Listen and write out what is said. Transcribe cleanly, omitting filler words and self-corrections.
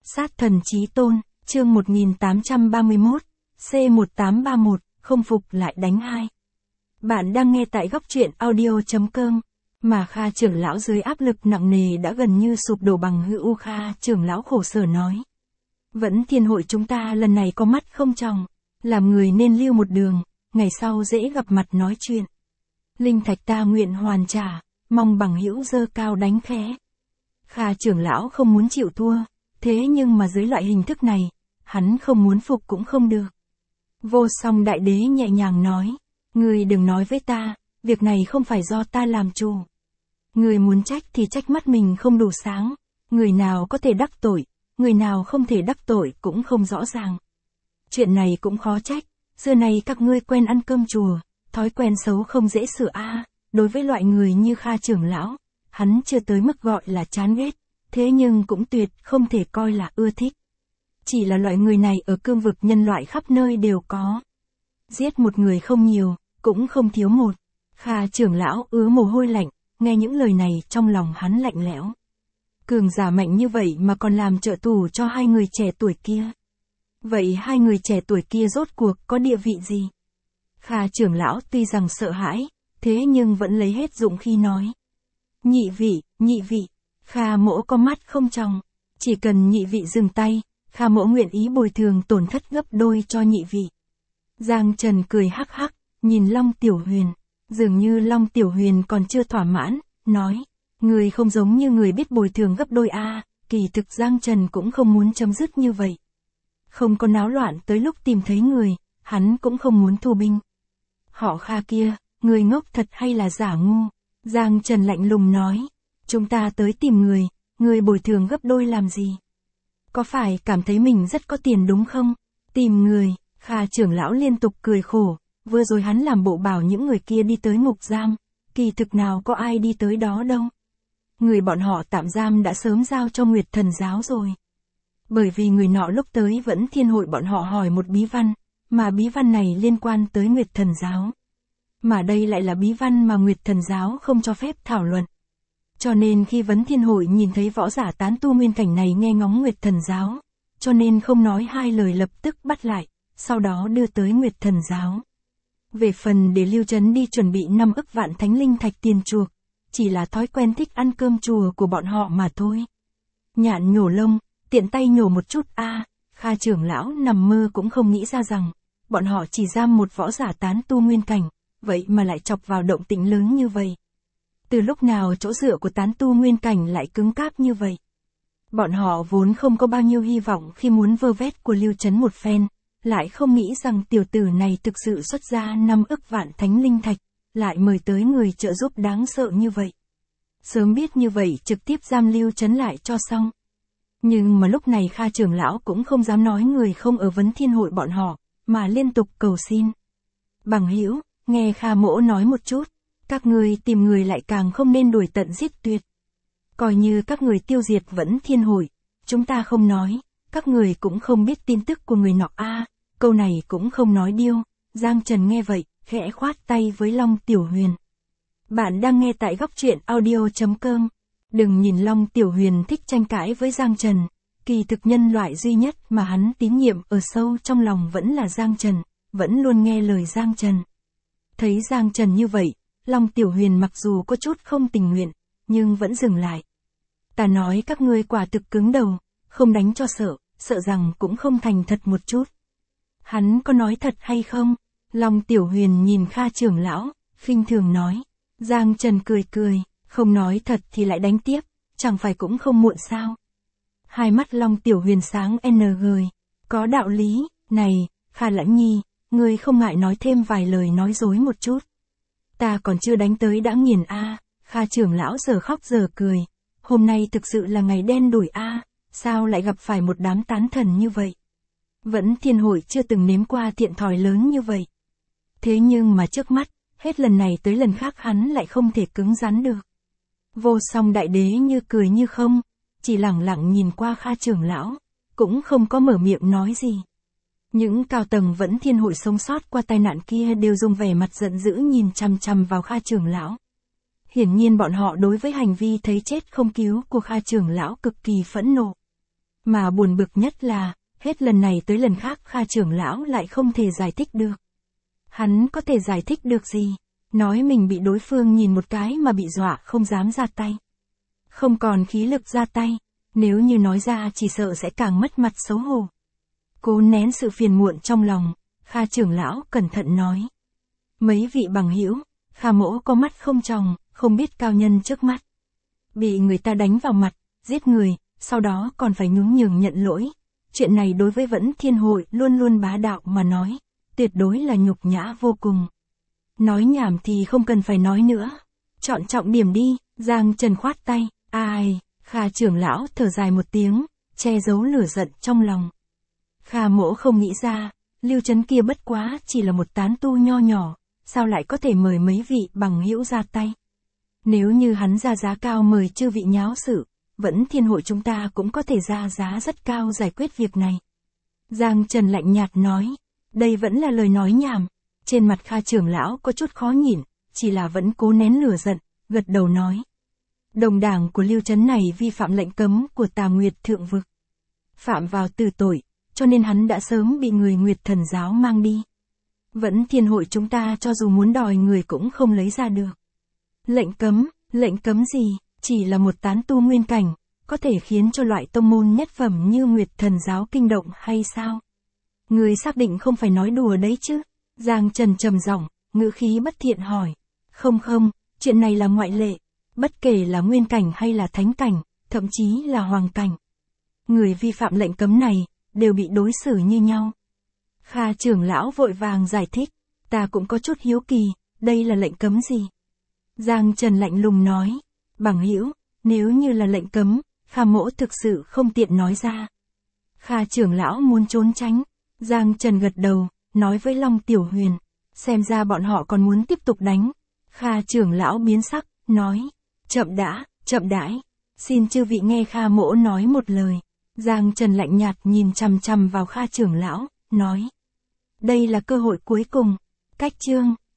Sát thần chí tôn, chương 1831, C1831, không phục lại đánh hai. Bạn đang nghe tại góc truyện audio.com. Mà Kha trưởng lão dưới áp lực nặng nề đã gần như sụp đổ bằng hữu. Kha trưởng lão khổ sở nói. Vẫn Thiên hội chúng ta lần này có mắt không tròng, làm người nên lưu một đường, ngày sau dễ gặp mặt nói chuyện. Linh thạch ta nguyện hoàn trả, mong bằng hữu giơ cao đánh khẽ. Kha trưởng lão không muốn chịu thua, thế nhưng mà dưới loại hình thức này, hắn không muốn phục cũng không được. Vô Song đại đế nhẹ nhàng nói, ngươi đừng nói với ta, việc này không phải do ta làm chủ. Ngươi muốn trách thì trách mắt mình không đủ sáng, người nào có thể đắc tội, người nào không thể đắc tội cũng không rõ ràng. Chuyện này cũng khó trách, xưa này các ngươi quen ăn cơm chùa, thói quen xấu không dễ sửa đối với loại người như Kha trưởng lão, hắn chưa tới mức gọi là chán ghét, thế nhưng cũng tuyệt không thể coi là ưa thích. Chỉ là loại người này ở cương vực nhân loại khắp nơi đều có. Giết một người không nhiều, cũng không thiếu một. Kha trưởng lão ứa mồ hôi lạnh, nghe những lời này trong lòng hắn lạnh lẽo. Cường giả mạnh như vậy mà còn làm trợ thủ cho hai người trẻ tuổi kia. Vậy hai người trẻ tuổi kia rốt cuộc có địa vị gì? Kha trưởng lão tuy rằng sợ hãi, thế nhưng vẫn lấy hết dũng khí nói. Nhị vị, Kha mỗ có mắt không tròng, chỉ cần nhị vị dừng tay, Kha mỗ nguyện ý bồi thường tổn thất gấp đôi cho nhị vị. Giang Trần cười hắc hắc, nhìn Long Tiểu Huyền, dường như Long Tiểu Huyền còn chưa thỏa mãn, nói, người không giống như người biết bồi thường gấp đôi kỳ thực Giang Trần cũng không muốn chấm dứt như vậy. Không có náo loạn tới lúc tìm thấy người, hắn cũng không muốn thu binh. Họ Kha kia, người ngốc thật hay là giả ngu? Giang Trần lạnh lùng nói, chúng ta tới tìm người bồi thường gấp đôi làm gì? Có phải cảm thấy mình rất có tiền đúng không? Tìm người, Kha trưởng lão liên tục cười khổ, vừa rồi hắn làm bộ bảo những người kia đi tới ngục giam, kỳ thực nào có ai đi tới đó đâu. Người bọn họ tạm giam đã sớm giao cho Nguyệt Thần giáo rồi. Bởi vì người nọ lúc tới Vẫn Thiên hội bọn họ hỏi một bí văn, mà bí văn này liên quan tới Nguyệt Thần giáo. Mà đây lại là bí văn mà Nguyệt Thần giáo không cho phép thảo luận. Cho nên khi Vấn Thiên hội nhìn thấy võ giả tán tu nguyên cảnh này nghe ngóng Nguyệt Thần giáo, cho nên không nói hai lời lập tức bắt lại, sau đó đưa tới Nguyệt Thần giáo. Về phần để Lưu Trấn đi chuẩn bị 5 ức vạn thánh linh thạch tiền chuộc, chỉ là thói quen thích ăn cơm chùa của bọn họ mà thôi. Nhạn nhổ lông, tiện tay nhổ một chút Kha trưởng lão nằm mơ cũng không nghĩ ra rằng, bọn họ chỉ giam một võ giả tán tu nguyên cảnh, vậy mà lại chọc vào động tĩnh lớn như vậy. Từ lúc nào chỗ dựa của tán tu nguyên cảnh lại cứng cáp như vậy? Bọn họ vốn không có bao nhiêu hy vọng khi muốn vơ vét của Lưu Trấn một phen, lại không nghĩ rằng tiểu tử này thực sự xuất ra 5 ức vạn thánh linh thạch, lại mời tới người trợ giúp đáng sợ như vậy. Sớm biết như vậy trực tiếp giam Lưu Trấn lại cho xong. Nhưng mà lúc này Kha trưởng lão cũng không dám nói người không ở Vấn Thiên hội bọn họ, mà liên tục cầu xin. Bằng hữu, nghe Kha mỗ nói một chút, các người tìm người lại càng không nên đuổi tận giết tuyệt. Coi như các người tiêu diệt Vẫn Thiên hội, chúng ta không nói, các người cũng không biết tin tức của người nọ câu này cũng không nói điêu. Giang Trần nghe vậy, khẽ khoát tay với Long Tiểu Huyền. Bạn đang nghe tại góc truyện audio.com. Đừng nhìn Long Tiểu Huyền thích tranh cãi với Giang Trần, kỳ thực nhân loại duy nhất mà hắn tín nhiệm ở sâu trong lòng vẫn là Giang Trần, vẫn luôn nghe lời Giang Trần. Thấy Giang Trần như vậy, Long Tiểu Huyền mặc dù có chút không tình nguyện, nhưng vẫn dừng lại. Ta nói các ngươi quả thực cứng đầu, không đánh cho sợ rằng cũng không thành thật một chút. Hắn có nói thật hay không? Long Tiểu Huyền nhìn Kha trưởng lão, khinh thường nói. Giang Trần cười, không nói thật thì lại đánh tiếp, chẳng phải cũng không muộn sao? Hai mắt Long Tiểu Huyền sáng ng, có đạo lý, này, Kha Lãnh Nhi, ngươi không ngại nói thêm vài lời nói dối một chút. Ta còn chưa đánh tới đã nghiền Kha trưởng lão giờ khóc giờ cười, hôm nay thực sự là ngày đen đủi sao lại gặp phải một đám tán thần như vậy? Vẫn Thiên hội chưa từng nếm qua thiện thòi lớn như vậy. Thế nhưng mà trước mắt, hết lần này tới lần khác hắn lại không thể cứng rắn được. Vô Song đại đế như cười như không, chỉ lẳng lặng nhìn qua Kha trưởng lão, cũng không có mở miệng nói gì. Những cao tầng Vẫn Thiên hội sống sót qua tai nạn kia đều dùng vẻ mặt giận dữ nhìn chằm chằm vào Kha trưởng lão. Hiển nhiên bọn họ đối với hành vi thấy chết không cứu của Kha trưởng lão cực kỳ phẫn nộ. Mà buồn bực nhất là, hết lần này tới lần khác Kha trưởng lão lại không thể giải thích được. Hắn có thể giải thích được gì? Nói mình bị đối phương nhìn một cái mà bị dọa không dám ra tay. Không còn khí lực ra tay, nếu như nói ra chỉ sợ sẽ càng mất mặt xấu hổ. Cố nén sự phiền muộn trong lòng, Kha trưởng lão cẩn thận nói. Mấy vị bằng hữu, Kha mỗ có mắt không tròng, không biết cao nhân trước mắt. Bị người ta đánh vào mặt, giết người, sau đó còn phải nhún nhường nhận lỗi. Chuyện này đối với Vẫn Thiên Hội luôn luôn bá đạo mà nói, tuyệt đối là nhục nhã vô cùng. Nói nhảm thì không cần phải nói nữa. Chọn trọng điểm đi, Giang Trần khoát tay, ai, Kha trưởng lão thở dài một tiếng, che giấu lửa giận trong lòng. Kha mỗ không nghĩ ra, Lưu Trấn kia bất quá chỉ là một tán tu nho nhỏ, sao lại có thể mời mấy vị bằng hữu ra tay. Nếu như hắn ra giá cao mời chư vị nháo sự, Vẫn Thiên Hội chúng ta cũng có thể ra giá rất cao giải quyết việc này. Giang Trần lạnh nhạt nói, đây vẫn là lời nói nhảm. Trên mặt Kha trưởng lão có chút khó nhìn, chỉ là vẫn cố nén lửa giận, gật đầu nói. Đồng đảng của Lưu Trấn này vi phạm lệnh cấm của Tà Nguyệt Thượng Vực. Phạm vào tử tội, cho nên hắn đã sớm bị người Nguyệt Thần Giáo mang đi. Vẫn Thiên Hội chúng ta cho dù muốn đòi người cũng không lấy ra được. Lệnh cấm gì, chỉ là một tán tu nguyên cảnh, có thể khiến cho loại tông môn nhất phẩm như Nguyệt Thần Giáo kinh động hay sao? Người xác định không phải nói đùa đấy chứ? Giang Trần trầm giọng, ngữ khí bất thiện hỏi. Không, chuyện này là ngoại lệ, bất kể là nguyên cảnh hay là thánh cảnh, thậm chí là hoàng cảnh. Người vi phạm lệnh cấm này, đều bị đối xử như nhau. Kha trưởng lão vội vàng giải thích, ta cũng có chút hiếu kỳ, đây là lệnh cấm gì? Giang Trần lạnh lùng nói, bằng hữu, nếu như là lệnh cấm, Kha mỗ thực sự không tiện nói ra. Kha trưởng lão muốn trốn tránh, Giang Trần gật đầu, nói với Long Tiểu Huyền, xem ra bọn họ còn muốn tiếp tục đánh. Kha trưởng lão biến sắc, nói, chậm đãi, xin chư vị nghe Kha mỗ nói một lời. Giang Trần lạnh nhạt nhìn chằm chằm vào Kha trưởng lão, nói, đây là cơ hội cuối cùng, cách chương.